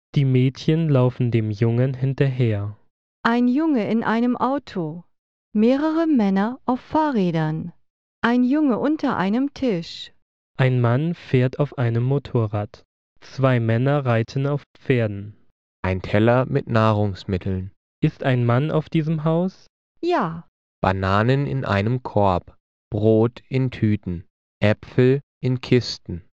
Die Mädchen laufen dem Jungen hinterher. Ein Junge in einem Auto. Mehrere Männer auf Fahrrädern. Ein Junge unter einem Tisch. Ein Mann fährt auf einem Motorrad. Zwei Männer reiten auf Pferden. Ein Teller mit Nahrungsmitteln. Ist ein Mann auf diesem Haus? Ja, Bananen in einem Korb. Brot in Tüten. Äpfel in Kisten.